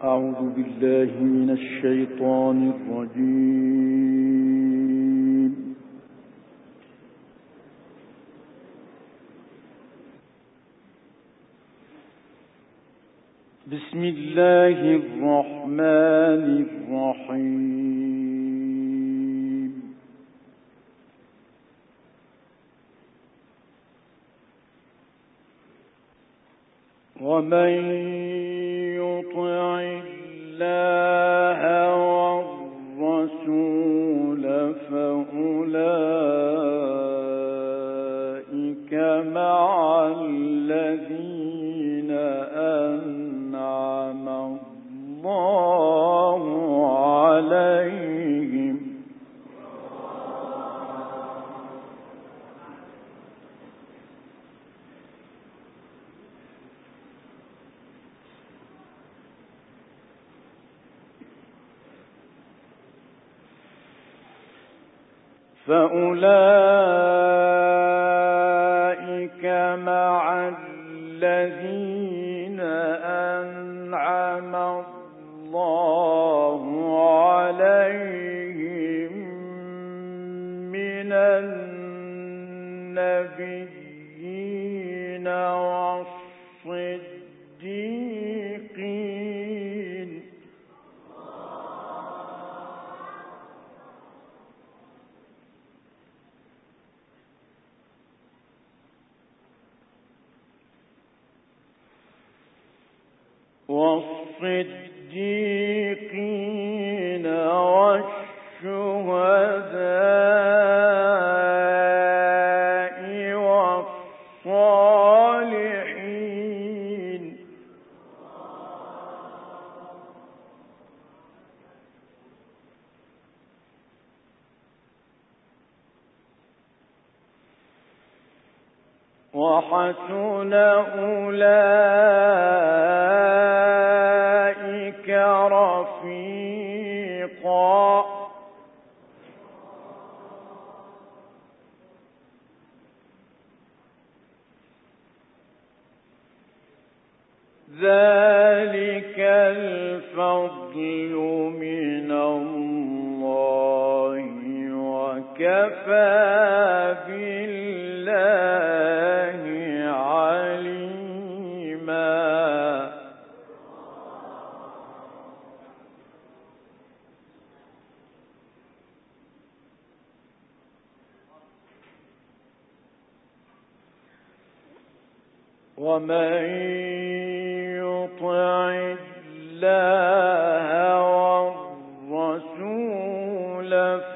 أعوذ بالله من الشيطان الرجيم. بسم الله الرحمن الرحيم. ومن يطع الله والرسول فأولئك مع الذين أنعم الله عليهم أنعم الله عليهم من النبيين والصديقين والشهداء والصالحين وحسن أولئك رفيقا ذلك الفضل من الله وكفى بالله عليما ومن يطع الله والرسول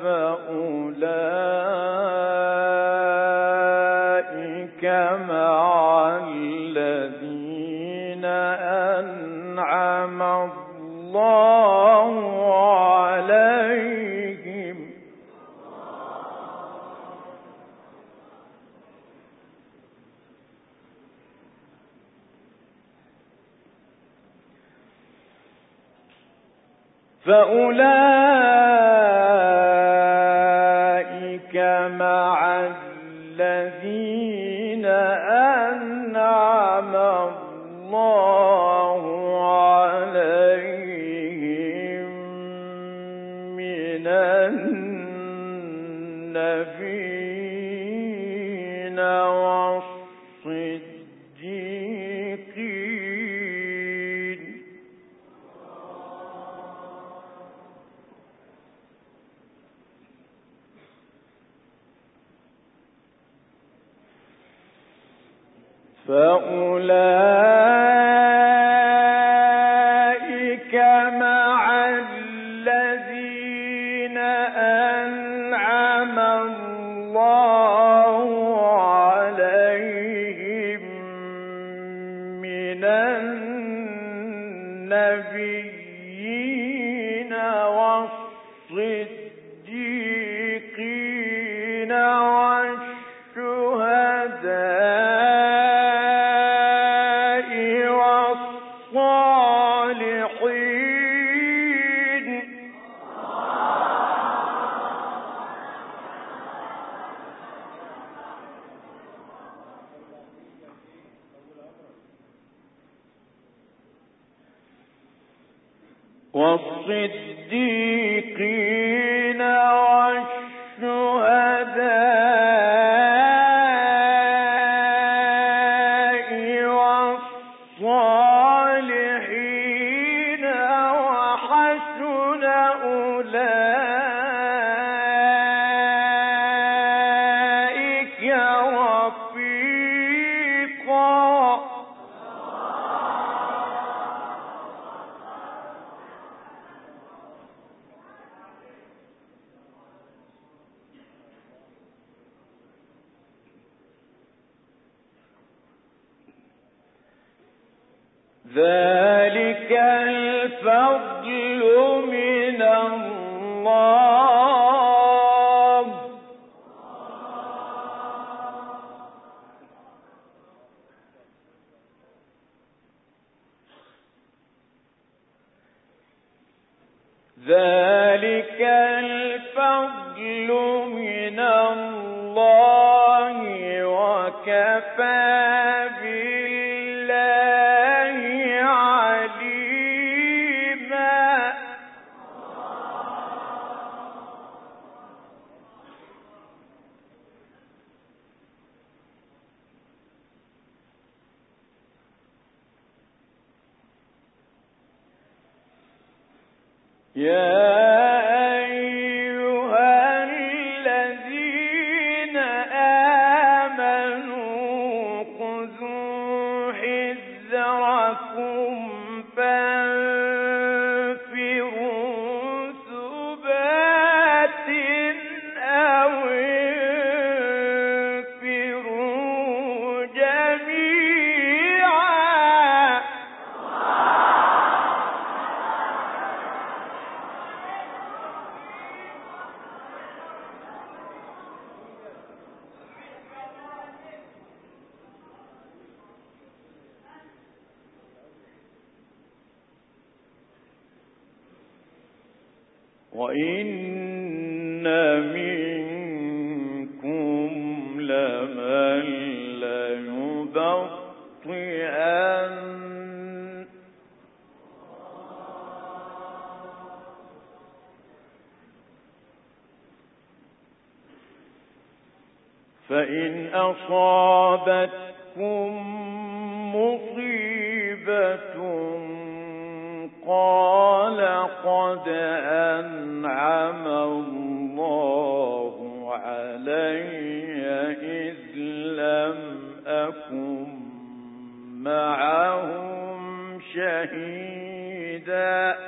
فأولئك مع الذين أنعم الله عليهم من النبيين والصديقين فأولئك مع الذين أنعم الله عليهم من النبيين والصديقين والشهداء والصالحين والصديقين والشهداء والصالحين وحسن أولئك رفيقا. ذلك الفضل من الله. ذلك الفضل من الله وكفى بالله عليما. يا أيها الذين آمنوا خذوا حذركم فانفروا ثبات أو انفروا جميعا. وإن منكم لمن ليبطئن فإن أصابتكم مصيبة قال قد أنعم الله علي إذ لم أكن معهم شهيدا.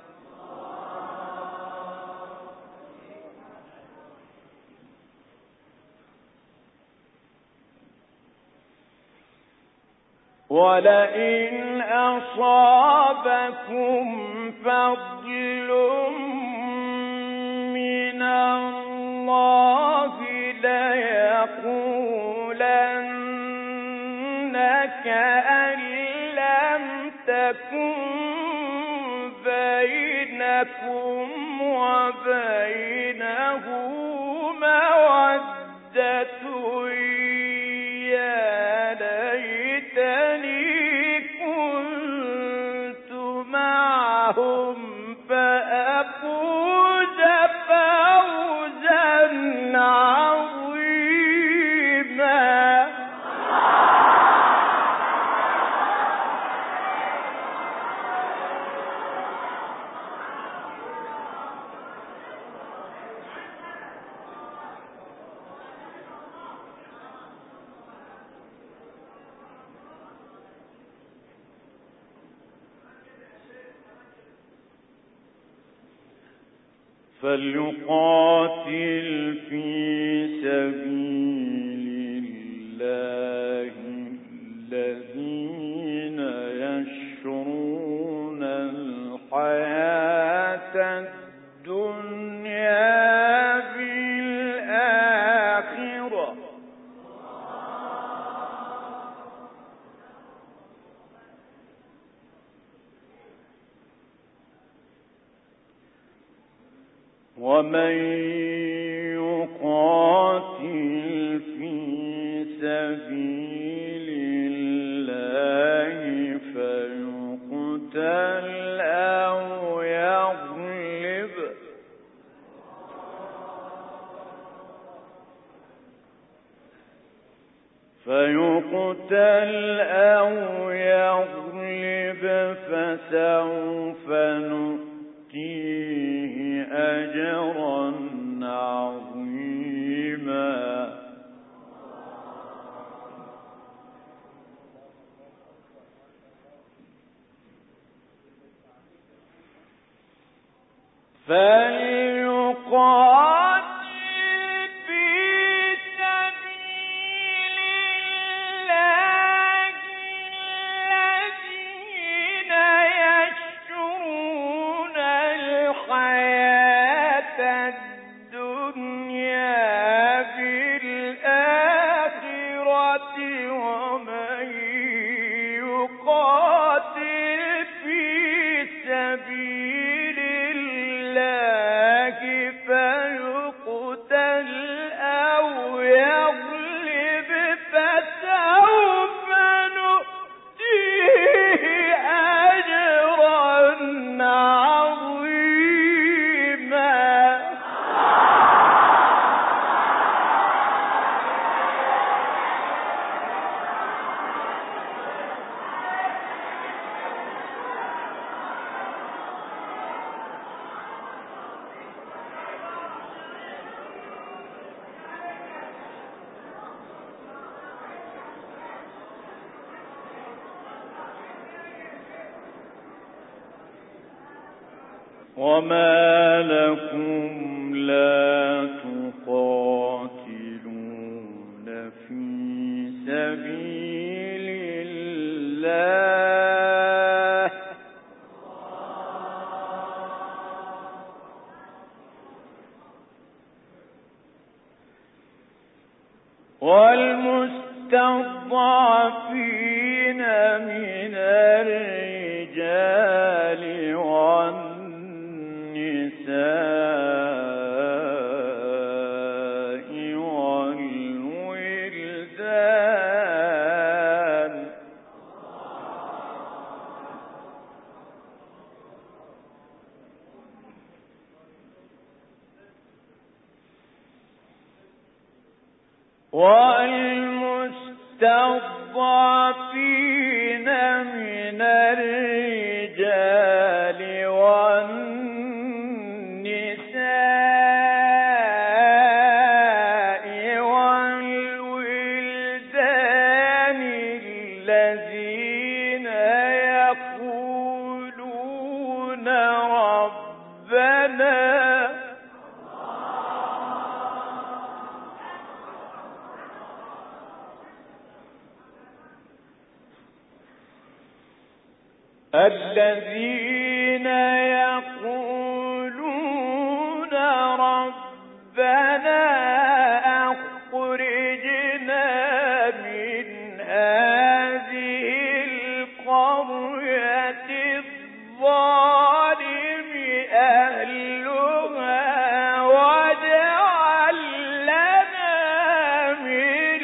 ولئن أصابكم فضل من الله ليقولن كأن لم تكن بينكم وبينه مودة يا ليتني كنت معهم فأفوز فوزا عظيما. فليقاتل في سبيل الله الذين يشرون الحياة الدنيا بالآخرة. ومن يقاتل في سبيل الله فيقتل أو فسوف نؤتيه أجرا عظيما. وما لكم لا تقاتلون في سبيل الله والمستضعفين من الرجال والنساء والولدان والمستضعفين من الرجال والنساء والولدان الذين يقولون ربنا الذين يقولون ربنا أخرجنا من هذه القرية الظالم أهلها واجعل لنا من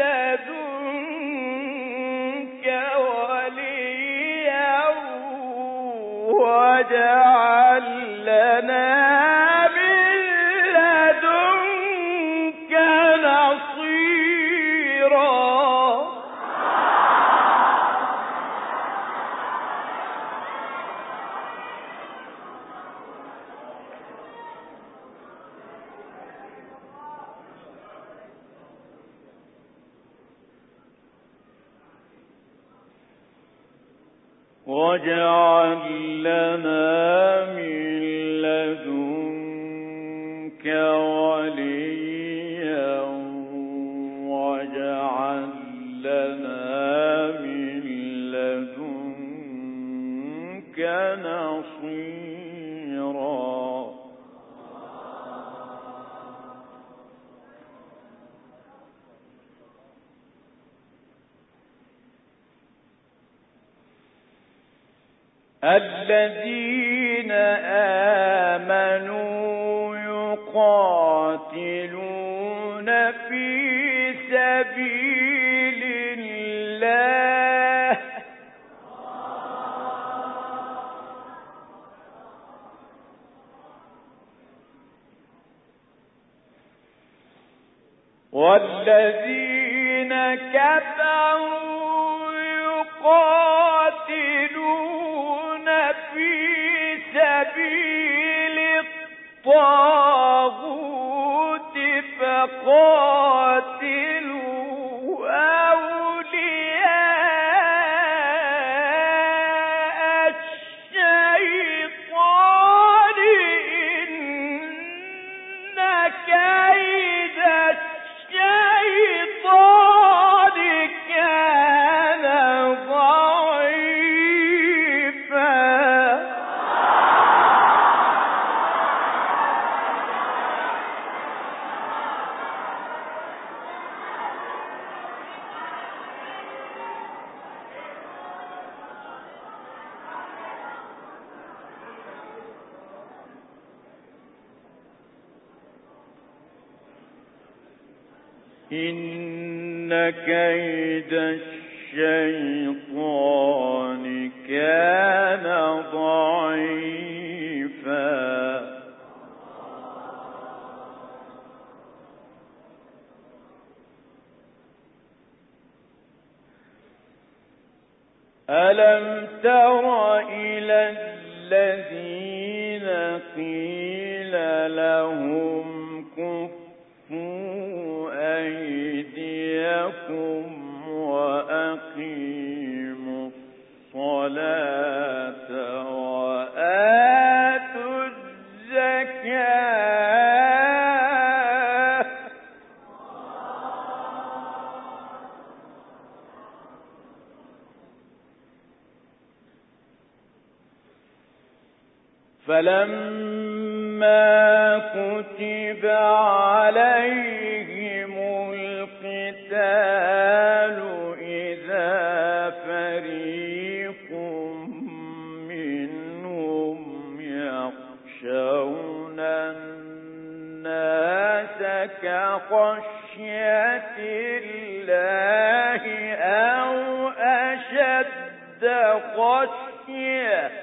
لدنك وليا واجعل لنا من لدنك نصيرا. واجعل لنا من لدنك وليا واجعل لنا من لدنك نصيرا. الذين آمنوا يقاتلون في سبيل الله والذين كفروا يقاتلون في سبيل الطاغوت فقاتلوا أولياء الشيطان إن كيد الشيطان كان ضعيفا. إن كيد الشيطان كان ضعيفا. ألم تر إلى الذين قيل لهم كفوا أيديكم وأقيموا الصلاة وآتوا الزكاة فلما كتب عليهم القتال إذا فريق منهم يخشون الناس كخشية الله أو أشد خشية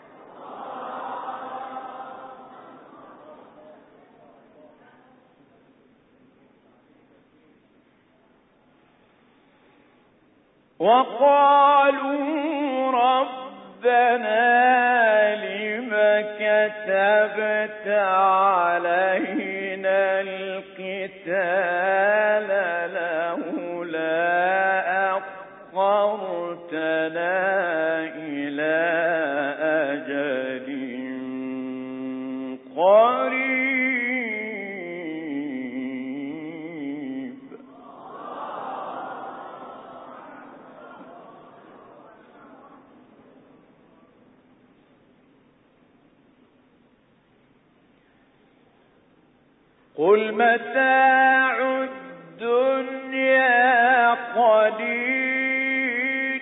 وقالوا ربنا لم كتبت علينا القتال لولا أخرتنا إلى أجل قريب. قل متاع الدنيا قليل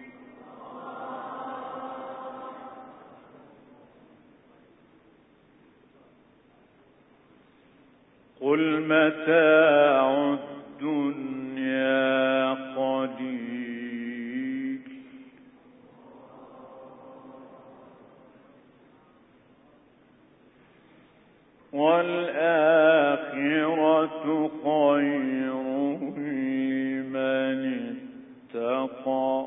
قل متاع الدنيا قليل والآخرة خير لمن اتقى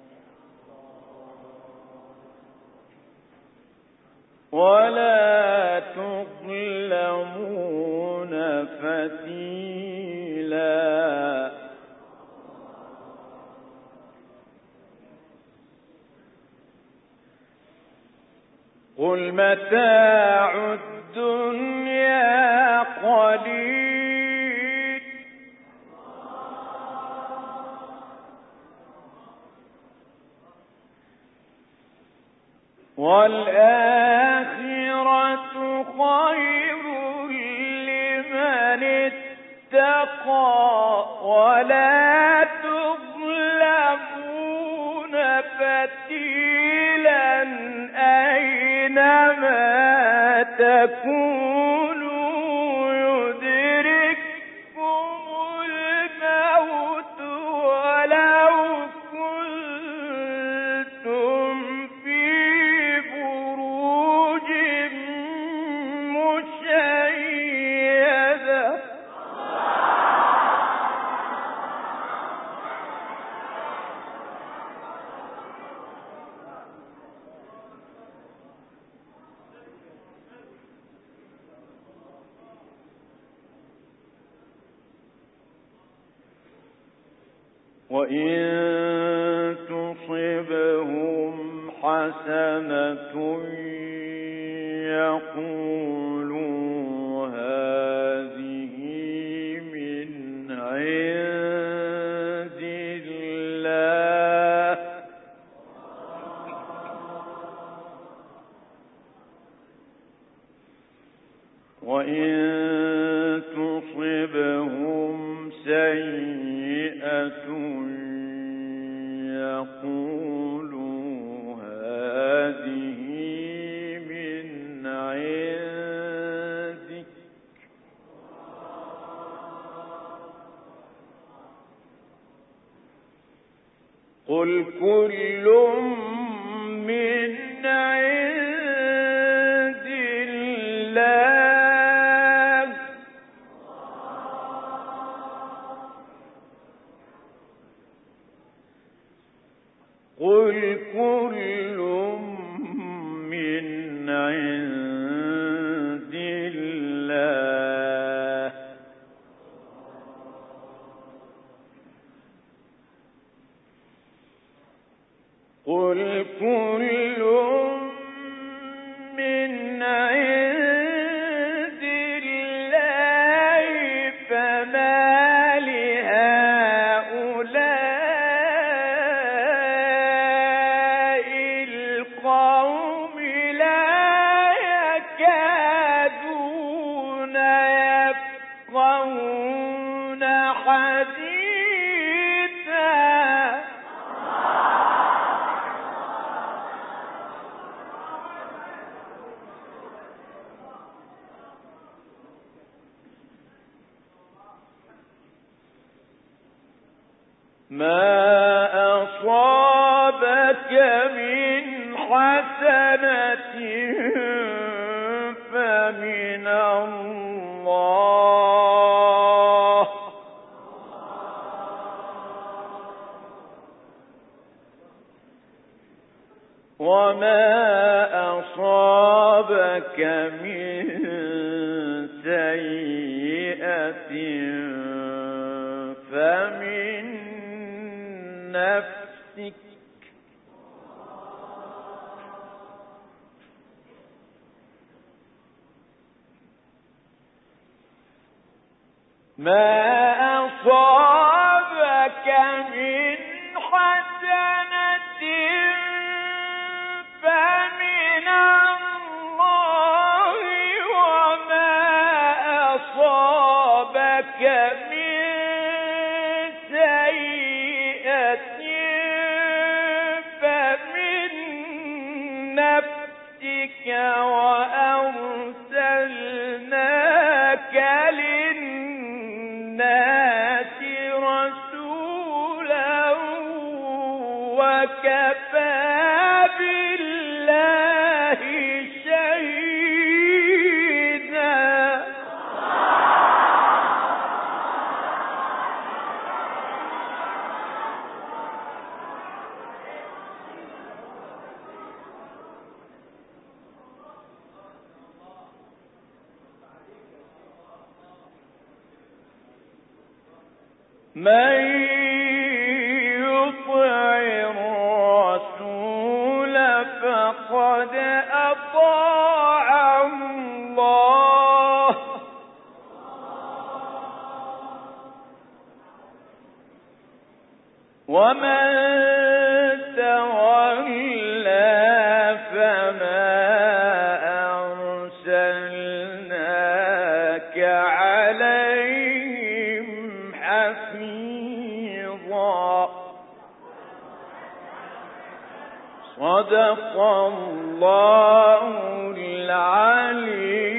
ولا تظلمون فتيلا. قل متاع الدنيا قليل والآخرة خير لمن اتقى ولا تظلمون فتيلا أينما تكونوا يدرككم الموت ولو كنتم في بروج مشيدة. وإن تصبهم حسنة يقولوا هذه من عند الله وإن تصبهم سيئة يقولوا هذه من عندك قل كل من عند الله قل كل من عند الله قل كل من عند الله فما لهؤلاء القوم لا يكادون يفقهون حديثا ما أصابك من حسنة فمن الله وما أصابك من سيئة فمن نفسك ما أصابك من حسنة فمن الله وما أصابك من سيئة فمن نفسك وأرسلناك للناس رسولا وكفى بالله شهيدا من يطع الرسول فقد أطاع الله ومن تولى فما أرسلناك عليهم حفيظا صدق الله العلي